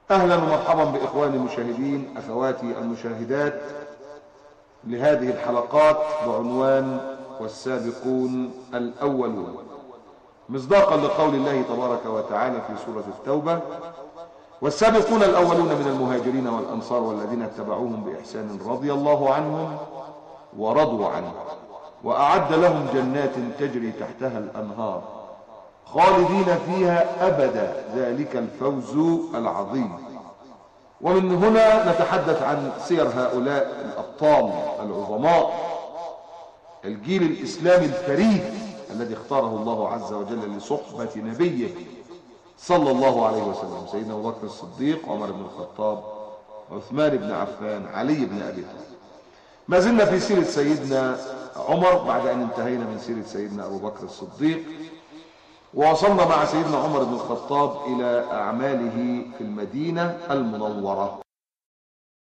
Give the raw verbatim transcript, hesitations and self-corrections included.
أهلا ومرحبا بإخواني المشاهدين، أخواتي المشاهدات، لهذه الحلقات بعنوان والسابقون الأولون، مصداقا لقول الله تبارك وتعالى في سورة التوبة: والسابقون الأولون من المهاجرين والأنصار والذين اتبعوهم بإحسان رضي الله عنهم ورضوا عنه وأعد لهم جنات تجري تحتها الأنهار خالدين فيها أبدا، ذلك الفوز العظيم. ومن هنا نتحدث عن سير هؤلاء الأبطال العظماء، الجيل الإسلامي الفريد الذي اختاره الله عز وجل لصحبة نبيه صلى الله عليه وسلم، سيدنا أبو بكر الصديق، عمر بن الخطاب، عثمان بن عفان، علي بن أبي طالب. ما زلنا في سيرة سيدنا عمر بعد أن انتهينا من سيرة سيدنا أبو بكر الصديق، ووصلنا مع سيدنا عمر بن الخطاب إلى أعماله في المدينة المنورة.